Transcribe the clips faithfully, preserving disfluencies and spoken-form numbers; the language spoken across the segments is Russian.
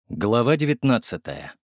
Глава девятнадцатая.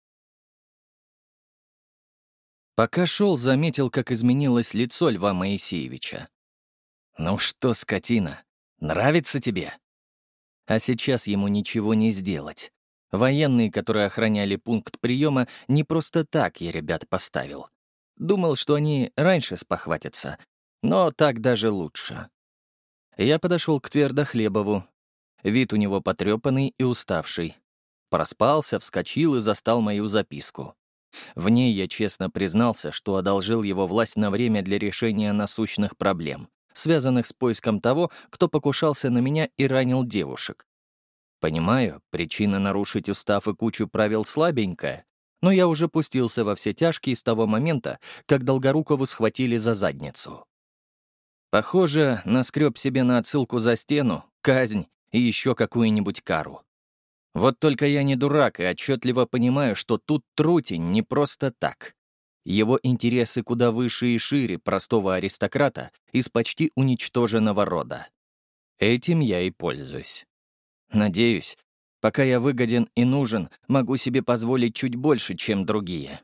Пока шел, заметил, как изменилось лицо Льва Моисеевича. «Ну что, скотина, нравится тебе?» А сейчас ему ничего не сделать. Военные, которые охраняли пункт приема, не просто так я ребят поставил. Думал, что они раньше спохватятся, но так даже лучше. Я подошел к Твердохлебову. Вид у него потрепанный и уставший. Проспался, вскочил и застал мою записку. В ней я честно признался, что одолжил его власть на время для решения насущных проблем, связанных с поиском того, кто покушался на меня и ранил девушек. Понимаю, причина нарушить устав и кучу правил слабенькая, но я уже пустился во все тяжкие с того момента, как Долгорукову схватили за задницу. Похоже, наскреб себе на отсылку за стену, казнь и еще какую-нибудь кару. Вот только я не дурак и отчетливо понимаю, что тут Трутень не просто так. Его интересы куда выше и шире простого аристократа из почти уничтоженного рода. Этим я и пользуюсь. Надеюсь, пока я выгоден и нужен, могу себе позволить чуть больше, чем другие.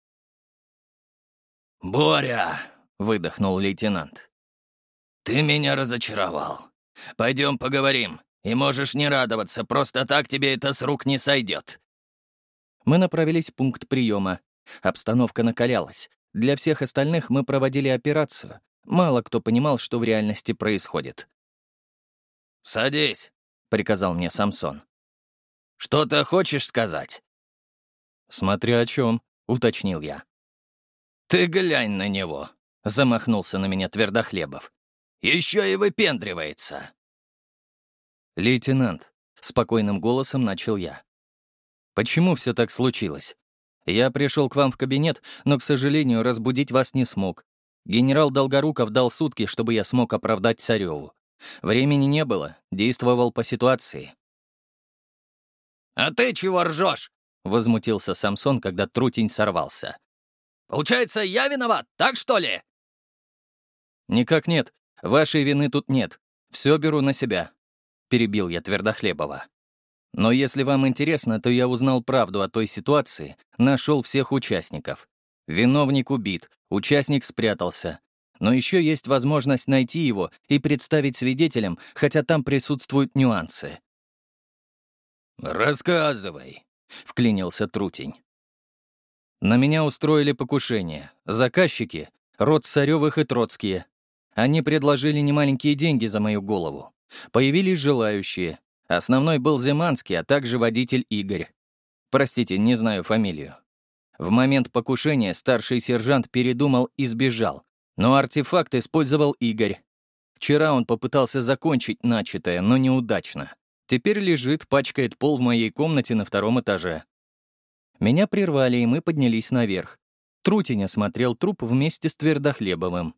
«Боря!» — выдохнул лейтенант. «Ты меня разочаровал. Пойдем поговорим. И можешь не радоваться, просто так тебе это с рук не сойдет». Мы направились в пункт приема. Обстановка накалялась. Для всех остальных мы проводили операцию. Мало кто понимал, что в реальности происходит. «Садись», — приказал мне Самсон. «Что-то хочешь сказать?» «Смотря о чем», — уточнил я. «Ты глянь на него», — замахнулся на меня Твердохлебов. «Еще и выпендривается». «Лейтенант», — спокойным голосом начал я. «Почему все так случилось? Я пришел к вам в кабинет, но, к сожалению, разбудить вас не смог. Генерал Долгоруков дал сутки, чтобы я смог оправдать Цареву. Времени не было, действовал по ситуации». «А ты чего ржешь?» — возмутился Самсон, когда Трутень сорвался. «Получается, я виноват, так что ли?» «Никак нет. Вашей вины тут нет. Все беру на себя», — перебил я Твердохлебова. «Но если вам интересно, то я узнал правду о той ситуации, нашел всех участников. Виновник убит, участник спрятался. Но еще есть возможность найти его и представить свидетелям, хотя там присутствуют нюансы». «Рассказывай», — вклинился Трутень. На меня устроили покушение. Заказчики — род Царёвых и Троцкие. Они предложили немаленькие деньги за мою голову. Появились желающие. Основной был Зиманский, а также водитель Игорь. Простите, не знаю фамилию. В момент покушения старший сержант передумал и сбежал, но артефакт использовал Игорь. Вчера он попытался закончить начатое, но неудачно. Теперь лежит, пачкает пол в моей комнате на втором этаже. Меня прервали, и мы поднялись наверх. Трутень осмотрел труп вместе с Твердохлебовым.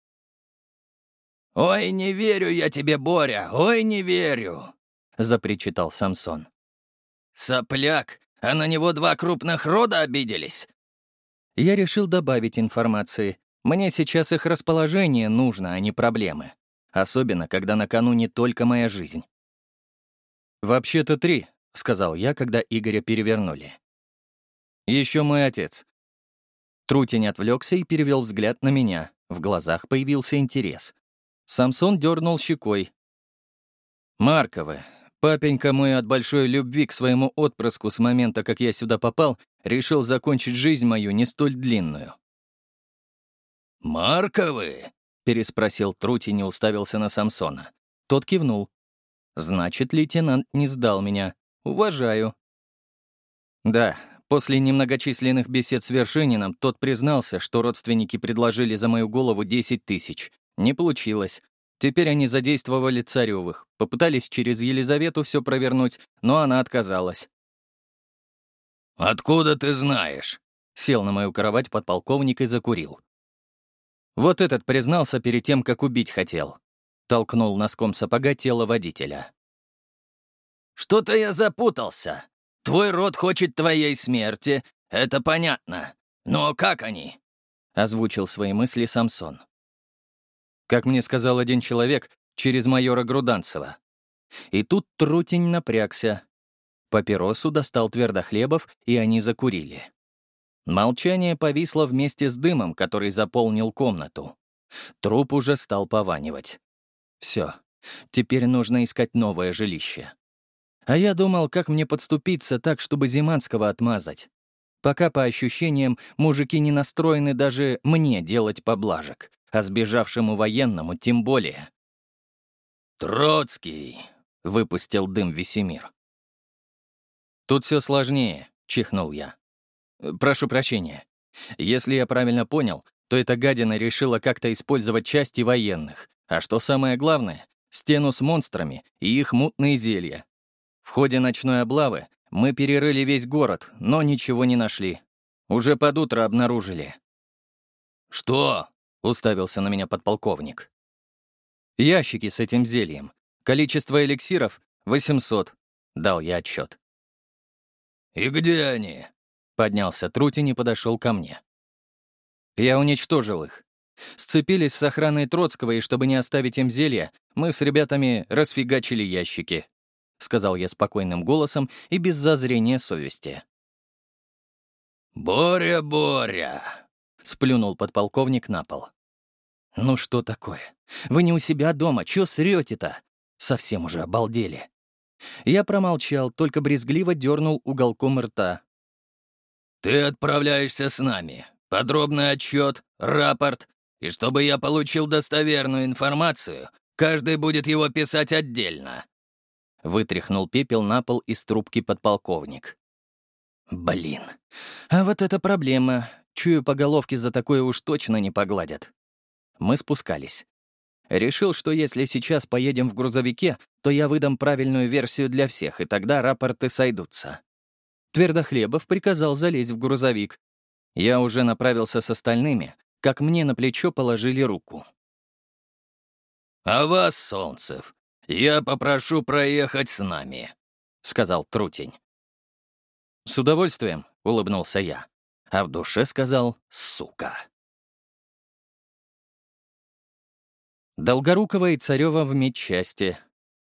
«Ой, не верю я тебе, Боря, ой, не верю», — запричитал Самсон. «Сопляк, а на него два крупных рода обиделись?» Я решил добавить информации. Мне сейчас их расположение нужно, а не проблемы. Особенно, когда на кону не только моя жизнь. «Вообще-то три», — сказал я, когда Игоря перевернули. «Еще мой отец». Трутень отвлекся и перевел взгляд на меня. В глазах появился интерес. Самсон дернул щекой. «Марковы. Папенька мой от большой любви к своему отпрыску с момента, как я сюда попал, решил закончить жизнь мою не столь длинную». «Марковы?» — переспросил Трутень и уставился на Самсона. Тот кивнул. «Значит, лейтенант не сдал меня. Уважаю». Да, после немногочисленных бесед с Вершининым тот признался, что родственники предложили за мою голову десять тысяч. Не получилось. Теперь они задействовали Царёвых, попытались через Елизавету все провернуть, но она отказалась. «Откуда ты знаешь?» Сел на мою кровать подполковник и закурил. Вот этот признался перед тем, как убить хотел. Толкнул носком сапога тело водителя. «Что-то я запутался. Твой род хочет твоей смерти, это понятно. Но как они?» — озвучил свои мысли Самсон. Как мне сказал один человек, через майора Груданцева. И тут Трутень напрягся. Папиросу достал Твердохлебов, и они закурили. Молчание повисло вместе с дымом, который заполнил комнату. Труп уже стал пованивать. Все, теперь нужно искать новое жилище. А я думал, как мне подступиться так, чтобы Зиманского отмазать. Пока, по ощущениям, мужики не настроены даже мне делать поблажек, а сбежавшему военному тем более. «Троцкий!» — выпустил дым Весемир. «Тут все сложнее», — чихнул я. «Прошу прощения. Если я правильно понял, то эта гадина решила как-то использовать части военных, а что самое главное — стену с монстрами и их мутные зелья. В ходе ночной облавы мы перерыли весь город, но ничего не нашли. Уже под утро обнаружили». «Что?» — уставился на меня подполковник. «Ящики с этим зельем. Количество эликсиров — восемьсот», — дал я отчет. «И где они?» — поднялся Трутень и подошел ко мне. Я уничтожил их. Сцепились с охраной Троцкого, и чтобы не оставить им зелья, мы с ребятами расфигачили ящики, — сказал я спокойным голосом и без зазрения совести. «Боря, Боря!» — сплюнул подполковник на пол. «Ну что такое? Вы не у себя дома, чё срёте-то? Совсем уже обалдели». Я промолчал, только брезгливо дернул уголком рта. «Ты отправляешься с нами. Подробный отчет, рапорт, и чтобы я получил достоверную информацию, каждый будет его писать отдельно». Вытряхнул пепел на пол из трубки подполковник. «Блин, а вот это проблема. Чую, по головке за такое уж точно не погладят». Мы спускались. Решил, что если сейчас поедем в грузовике, то я выдам правильную версию для всех, и тогда рапорты сойдутся. Твердохлебов приказал залезть в грузовик. Я уже направился с остальными, как мне на плечо положили руку. «А вас, Солнцев, я попрошу проехать с нами», — сказал Трутень. «С удовольствием», — улыбнулся я, а в душе сказал «сука». Долгорукова и Царёва в медчасти.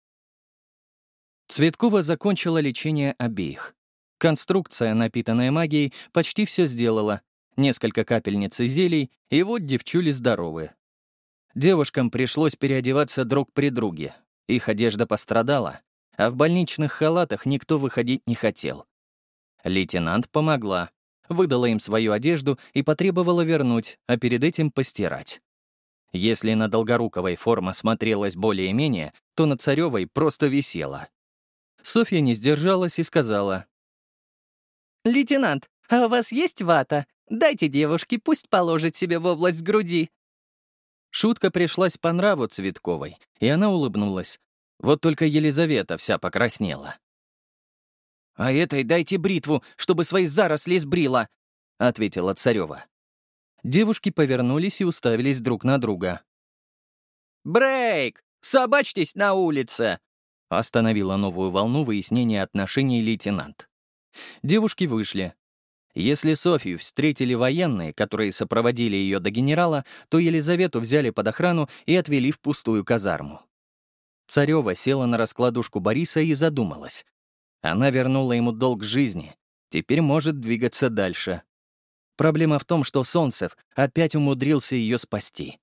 Цветкова закончила лечение обеих. Конструкция, напитанная магией, почти все сделала. Несколько капельниц и зелий, и вот девчули здоровы. Девушкам пришлось переодеваться друг при друге. Их одежда пострадала, а в больничных халатах никто выходить не хотел. Лейтенант помогла, выдала им свою одежду и потребовала вернуть, а перед этим постирать. Если на Долгоруковой форма смотрелась более-менее, то на Царёвой просто висела. Софья не сдержалась и сказала: «Лейтенант, а у вас есть вата? Дайте девушке, пусть положит себе в область груди». Шутка пришлась по нраву Цветковой, и она улыбнулась. Вот только Елизавета вся покраснела. «А этой дайте бритву, чтобы свои заросли сбрила», — ответила Царёва. Девушки повернулись и уставились друг на друга. «Брейк! Собачьтесь на улице!» — остановила новую волну выяснения отношений лейтенант. Девушки вышли. Если Софью встретили военные, которые сопроводили ее до генерала, то Елизавету взяли под охрану и отвели в пустую казарму. Царёва села на раскладушку Бориса и задумалась. Она вернула ему долг жизни, теперь может двигаться дальше. Проблема в том, что Солнцев опять умудрился ее спасти.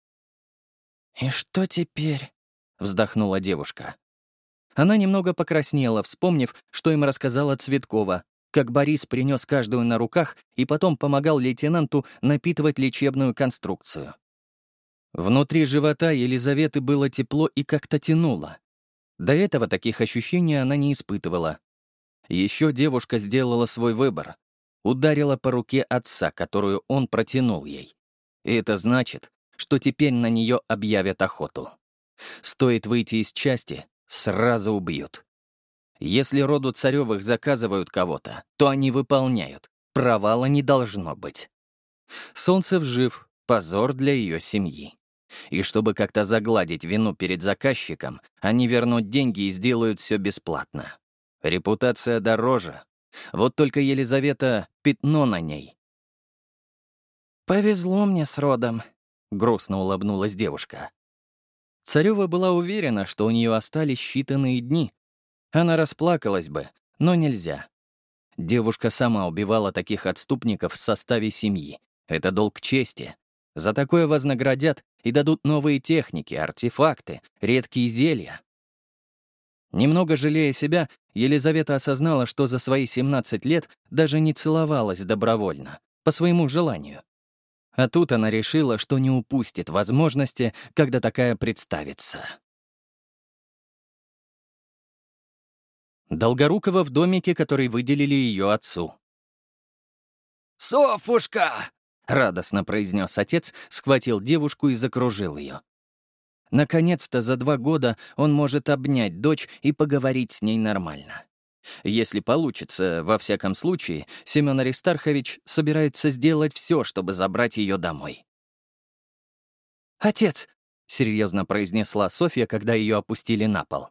«И что теперь?» — вздохнула девушка. Она немного покраснела, вспомнив, что им рассказала Цветкова, как Борис принес каждую на руках и потом помогал лейтенанту напитывать лечебную конструкцию. Внутри живота Елизаветы было тепло и как-то тянуло. До этого таких ощущений она не испытывала. Еще девушка сделала свой выбор. Ударила по руке отца, которую он протянул ей. И это значит, что теперь на нее объявят охоту. Стоит выйти из части, сразу убьют. Если роду Царёвых заказывают кого-то, то они выполняют. Провала не должно быть. Солнцев жив, позор для ее семьи. И чтобы как-то загладить вину перед заказчиком, они вернут деньги и сделают все бесплатно. Репутация дороже. Вот только Елизавета — пятно на ней. «Повезло мне с родом», — грустно улыбнулась девушка. Царёва была уверена, что у нее остались считанные дни. Она расплакалась бы, Но нельзя. Девушка сама убивала таких отступников в составе семьи. Это долг чести. За такое вознаградят и дадут новые техники, артефакты, редкие зелья. Немного жалея себя, Елизавета осознала, что за свои семнадцать лет даже не целовалась добровольно, по своему желанию. А тут она решила, что не упустит возможности, когда такая представится. Долгорукова в домике, который выделили ее отцу. «Софушка!» — радостно произнес отец, схватил девушку и закружил ее. Наконец-то за два года он может обнять дочь и поговорить с ней нормально. Если получится, во всяком случае, Семен Аристархович собирается сделать все, чтобы забрать ее домой. «Отец!» — серьезно произнесла Софья, когда ее опустили на пол.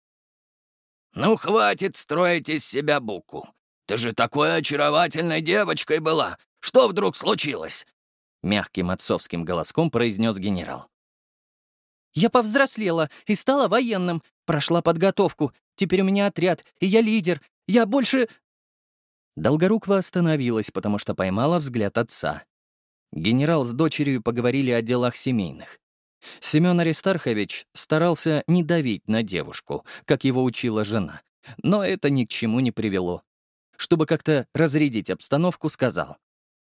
«Ну, хватит строить из себя буку. Ты же такой очаровательной девочкой была. Что вдруг случилось?» Мягким отцовским голоском произнес генерал. «Я повзрослела и стала военным. Прошла подготовку. Теперь у меня отряд, и я лидер. Я больше...» Долгорукова остановилась, потому что поймала взгляд отца. Генерал с дочерью поговорили о делах семейных. Семен Аристархович старался не давить на девушку, как его учила жена, но это ни к чему не привело. Чтобы как-то разрядить обстановку, сказал.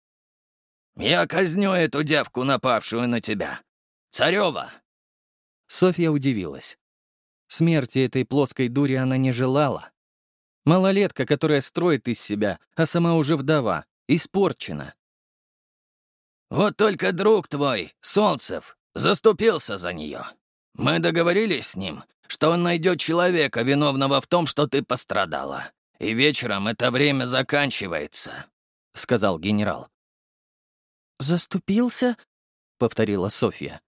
«Я казню эту девку, напавшую на тебя. Царева!» Софья удивилась. Смерти этой плоской дури она не желала. Малолетка, которая строит из себя, а сама уже вдова, испорчена. «Вот только друг твой, Солнцев, заступился за нее. Мы договорились с ним, что он найдет человека, виновного в том, что ты пострадала. И вечером это время заканчивается», — сказал генерал. «Заступился?» — повторила Софья.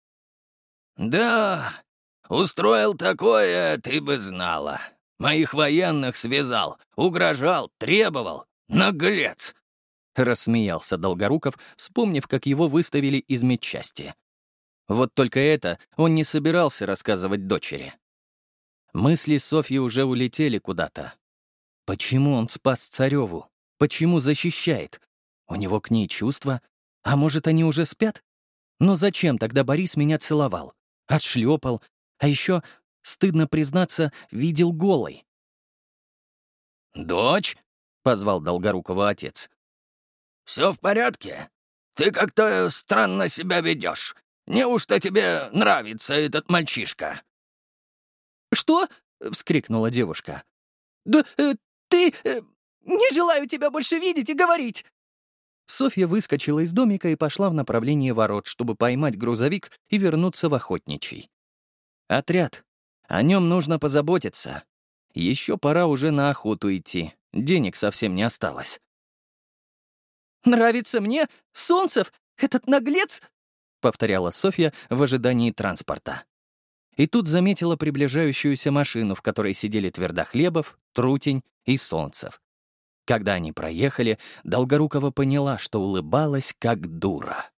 «Да, устроил такое, ты бы знала. Моих военных связал, угрожал, требовал. Наглец!» — рассмеялся Долгоруков, вспомнив, как его выставили из медчасти. Вот только это он не собирался рассказывать дочери. Мысли Софьи уже улетели куда-то. Почему он спас Цареву? Почему защищает? У него к ней чувства? А может, они уже спят? Но зачем тогда Борис меня целовал? Отшлепал? А еще, стыдно признаться, видел голой. «Дочь?» — позвал Долгорукова отец. «Все в порядке? Ты как-то странно себя ведешь. Неужто тебе нравится этот мальчишка?» «Что?» — вскрикнула девушка. «Да э, ты... Э, не желаю тебя больше видеть и говорить!» Софья выскочила из домика и пошла в направлении ворот, чтобы поймать грузовик и вернуться в Охотничий. Отряд. О нем нужно позаботиться. Еще пора уже на охоту идти. Денег совсем не осталось. «Нравится мне? Солнцев? Этот наглец?» — повторяла Софья в ожидании транспорта. И тут заметила приближающуюся машину, в которой сидели Твердохлебов, Трутень и Солнцев. Когда они проехали, Долгорукова поняла, что улыбалась как дура.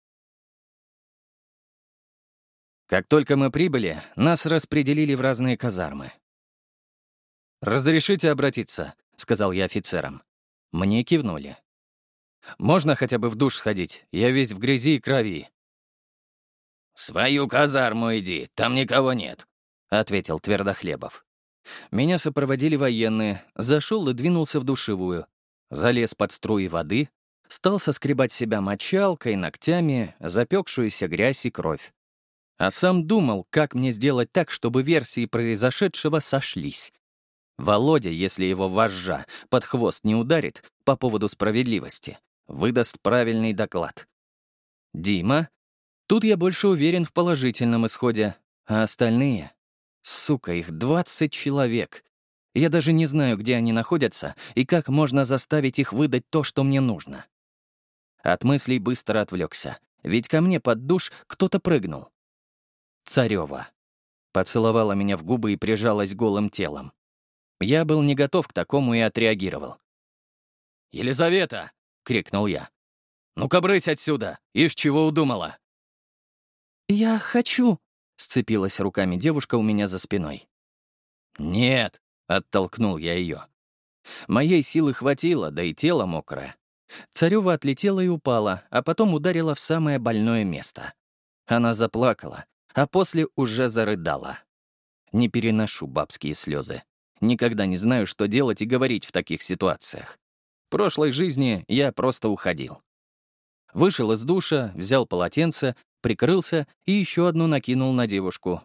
Как только мы прибыли, нас распределили в разные казармы. «Разрешите обратиться?» — сказал я офицерам. Мне кивнули. «Можно хотя бы в душ сходить? Я весь в грязи и крови». «В свою казарму иди, там никого нет», — ответил Твердохлебов. Меня сопроводили военные, зашел и двинулся в душевую. Залез под струи воды, стал соскребать себя мочалкой, ногтями, запекшуюся грязь и кровь. А сам думал, как мне сделать так, чтобы версии произошедшего сошлись. Володя, если его вожжа под хвост не ударит по поводу справедливости, выдаст правильный доклад. Дима? Тут я больше уверен в положительном исходе. А остальные? Сука, их двадцать человек. Я даже не знаю, где они находятся и как можно заставить их выдать то, что мне нужно. От мыслей быстро отвлекся, ведь ко мне под душ кто-то прыгнул. Царева. Поцеловала меня в губы и прижалась голым телом. Я был не готов к такому и отреагировал. «Елизавета!» — крикнул я. «Ну-ка, брысь отсюда! Ишь, чего удумала!» «Я хочу!» — сцепилась руками девушка у меня за спиной. «Нет!» — оттолкнул я ее. Моей силы хватило, да и тело мокрое. Царева отлетела и упала, а потом ударила в самое больное место. Она заплакала, а после уже зарыдала. Не переношу бабские слезы. Никогда не знаю, что делать и говорить в таких ситуациях. В прошлой жизни я просто уходил. Вышел из душа, взял полотенце, прикрылся и еще одну накинул на девушку.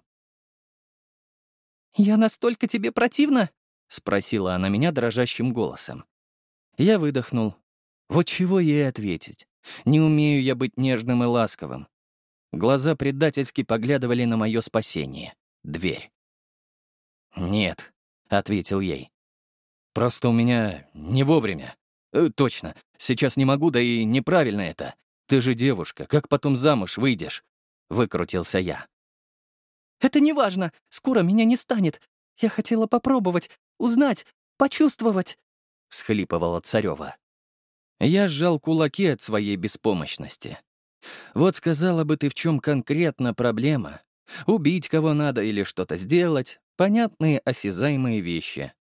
«Я настолько тебе противна?» — спросила она меня дрожащим голосом. Я выдохнул. Вот чего ей ответить? Не умею я быть нежным и ласковым. Глаза предательски поглядывали на мое спасение. Дверь. «Нет», — ответил ей. «Просто у меня не вовремя. Э, точно, сейчас не могу, да и неправильно это. Ты же девушка, как потом замуж выйдешь?» — выкрутился я. «Это не важно. Скоро меня не станет. Я хотела попробовать, узнать, почувствовать», — всхлипывала Царева. Я сжал кулаки от своей беспомощности. Вот сказала бы ты, в чем конкретно проблема. Убить кого надо или что-то сделать. Понятные, осязаемые вещи.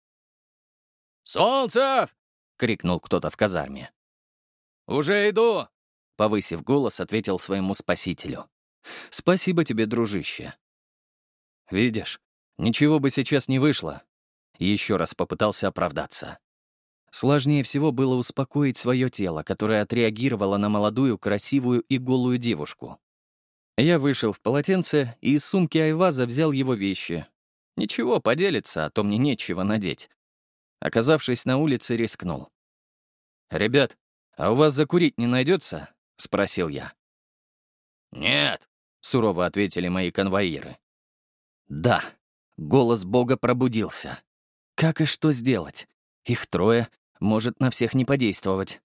«Солнцев!» — крикнул кто-то в казарме. «Уже иду!» — повысив голос, ответил своему спасителю. «Спасибо тебе, дружище». «Видишь, ничего бы сейчас не вышло». Еще раз попытался оправдаться. Сложнее всего было успокоить свое тело, которое отреагировало на молодую, красивую и голую девушку. Я вышел в полотенце и из сумки Айваза взял его вещи. Ничего, поделится, а то мне нечего надеть. Оказавшись на улице, рискнул. «Ребят, а у вас закурить не найдется?» — спросил я. «Нет», — сурово ответили мои конвоиры. «Да», — голос Бога пробудился. «Как и что сделать? Их трое, может на всех не подействовать».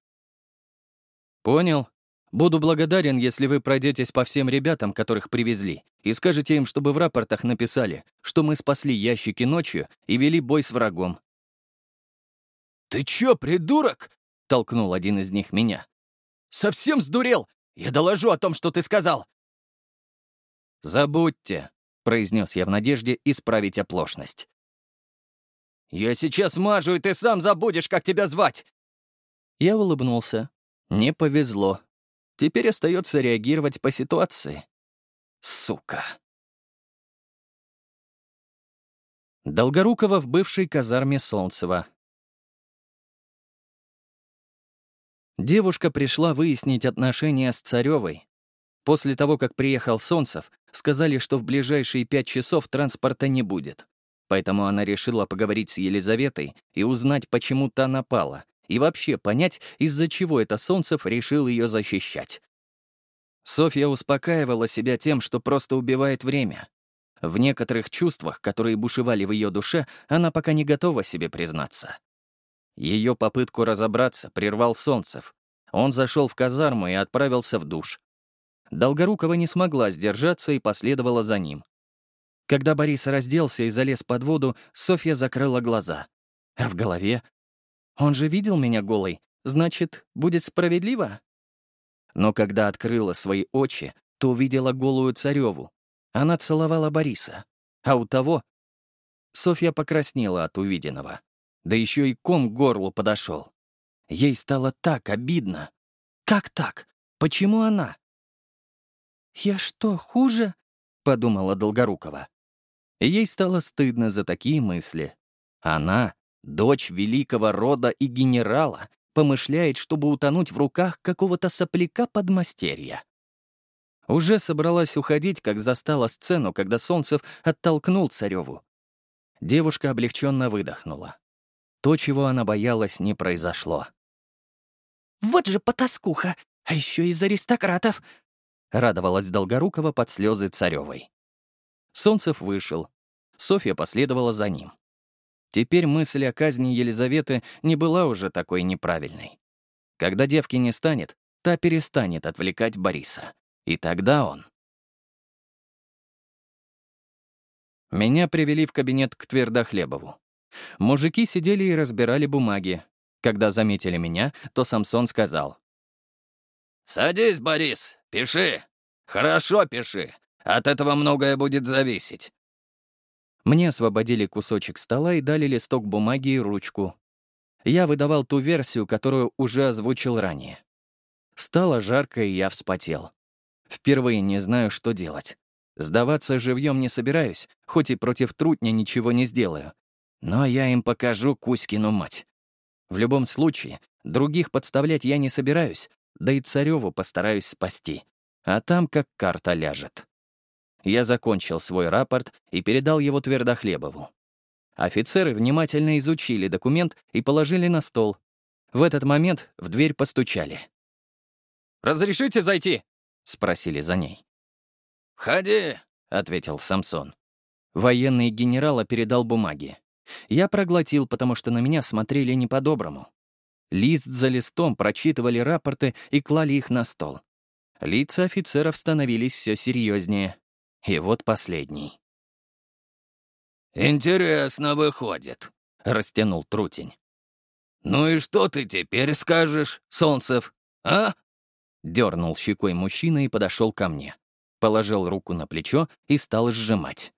«Понял. Буду благодарен, если вы пройдетесь по всем ребятам, которых привезли, и скажете им, чтобы в рапортах написали, что мы спасли ящики ночью и вели бой с врагом». «Ты чё, придурок?» — толкнул один из них меня. «Совсем сдурел? Я доложу о том, что ты сказал!» «Забудьте», — произнес я в надежде исправить оплошность. «Я сейчас мажу, и ты сам забудешь, как тебя звать!» Я улыбнулся. Не повезло. Теперь остается реагировать по ситуации. Сука. Долгорукова в бывшей казарме Солнцева. Девушка пришла выяснить отношения с Царевой. После того, как приехал Солнцев, сказали, что в ближайшие пять часов транспорта не будет. Поэтому она решила поговорить с Елизаветой и узнать, почему та напала, и вообще понять, из-за чего это Солнцев решил ее защищать. Софья успокаивала себя тем, что просто убивает время. В некоторых чувствах, которые бушевали в ее душе, она пока не готова себе признаться. Ее попытку разобраться прервал Солнцев. Он зашел в казарму и отправился в душ. Долгорукова не смогла сдержаться и последовала за ним. Когда Борис разделся и залез под воду, Софья закрыла глаза. А в голове? Он же видел меня голой, значит, будет справедливо? Но когда открыла свои очи, то увидела голую Цареву. Она целовала Бориса. А у того... Софья покраснела от увиденного. Да еще и ком к горлу подошел. Ей стало так обидно. Как так? Почему она? «Я что, хуже?» — подумала Долгорукова. Ей стало стыдно за такие мысли. Она, дочь великого рода и генерала, помышляет, чтобы утонуть в руках какого-то сопляка-подмастерья. Уже собралась уходить, как застала сцену, когда Солнцев оттолкнул Цареву. Девушка облегченно выдохнула. То, чего она боялась, не произошло. «Вот же потаскуха! А еще из аристократов!» — радовалась Долгорукова под слезы Царевой. Солнцев вышел. Софья последовала за ним. Теперь мысль о казни Елизаветы не была уже такой неправильной. Когда девки не станет, та перестанет отвлекать Бориса. И тогда он... Меня привели в кабинет к Твердохлебову. Мужики сидели и разбирали бумаги. Когда заметили меня, то Самсон сказал: «Садись, Борис, пиши. Хорошо пиши. От этого многое будет зависеть». Мне освободили кусочек стола и дали листок бумаги и ручку. Я выдавал ту версию, которую уже озвучил ранее. Стало жарко, и я вспотел. Впервые не знаю, что делать. Сдаваться живьем не собираюсь, хоть и против трутня ничего не сделаю. Но я им покажу Кузькину мать. В любом случае, других подставлять я не собираюсь, да и Царёву постараюсь спасти. А там как карта ляжет. Я закончил свой рапорт и передал его Твердохлебову. Офицеры внимательно изучили документ и положили на стол. В этот момент в дверь постучали. «Разрешите зайти?» — спросили за ней. «Входи», — ответил Самсон. Военный генерала передал бумаги. Я проглотил, потому что на меня смотрели не по-доброму. Лист за листом прочитывали рапорты и клали их на стол. Лица офицеров становились все серьезнее. И вот последний. «Интересно выходит», — растянул Трутень. «Ну и что ты теперь скажешь, Солнцев, а?» Дернул щекой мужчина и подошел ко мне. Положил руку на плечо и стал сжимать.